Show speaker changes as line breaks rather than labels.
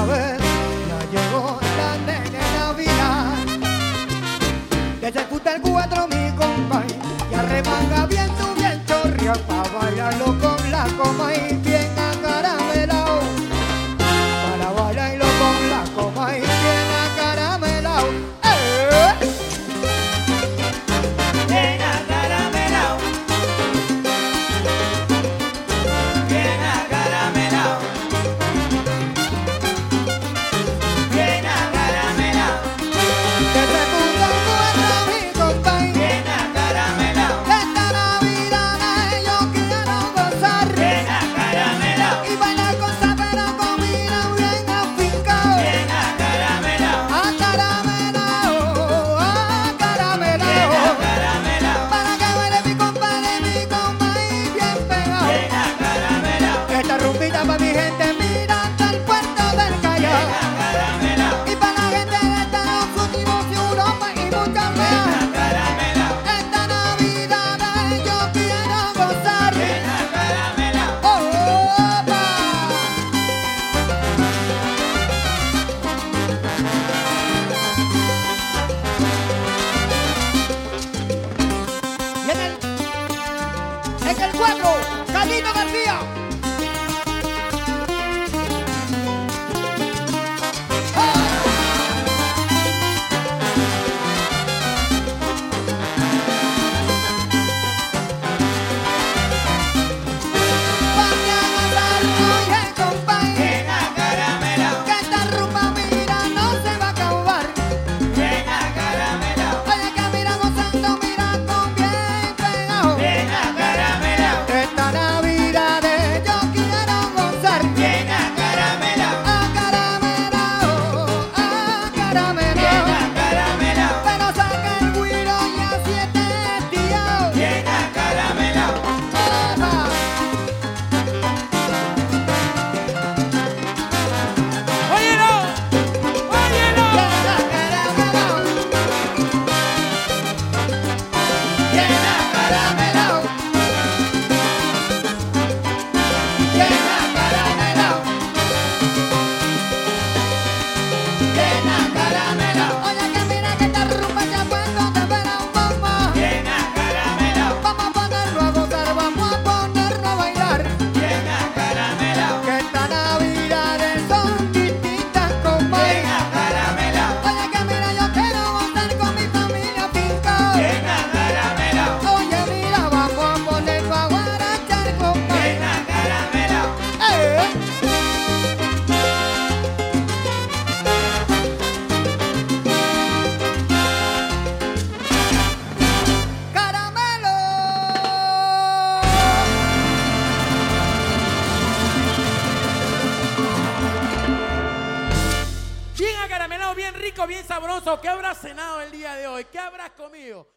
otra vez. Ya llegó la nene Navidad. Que se escucha el 4 mi compay y arremanga bien tu bien chorria pa' bailarlo con la coma y bien acaramelao. Para bailarlo con la coma y bien acaramelao.
Bien acaramelao. Bien acaramelao. Bien acaramelao.
Que se escucha el 4 mi compay.
Bien acaramelao.
Esta Navidad yo quiero gozar.
Bien acaramelao.
Y bailar con sapero comida bien afincao.
Bien acaramelao.
Acaramelao, acaramelao.
Bien acaramelao.
Para que baile mi compadre y bien pegado.
Bien acaramelao.
Esta rumbita pa' mi gente mirando el puerto del Callao.
Acaramelao.
Y para la gente de Estados Unidos, Europa y muchas más.
Acaramelao.
Esta Navidad yo quiero gozar.
Bien acaramelao.
¡Opa! Y en el 4, Carlito García. Vaya a gozar, oye, compay,
Bien acaramelao.
que esta rumba mira no se va a acabar.
Bien acaramelao.
Oye, que mira gozando, mira con bien pegado.
Bien acaramelao.
Esta Navidad yo quiero gozar.
Bien acaramelao.
Acaramelao, acaramelao.
Bien acaramelao.
Pero saca el güiro y así este tío.
Bien acaramelao.
¡Opa!
¡Óyelo! ¡Óyelo!
Bien acaramelao.
Bien acaramelao.
Bien acaramelao.
Bien acaramelao.
Oye, que mira que esta rumba ya puesto te espera un bombo.
Bien acaramelao.
Vamos a ponerlo a gozar, vamos a ponerlo a bailar.
Bien acaramelao.
Que esta Navidad son distintas, compay.
Bien acaramelao.
Oye, que mira, yo quiero gozar con mi familia finca.
Bien acaramelao.
Oye, mira, vamos a ponerlo a guarachar, compay.
Bien acaramelao.
¡Caramelo!
Bien acaramelado, bien rico, bien sabroso. ¿Qué habrás cenado el día de hoy? ¿Qué habrás comido?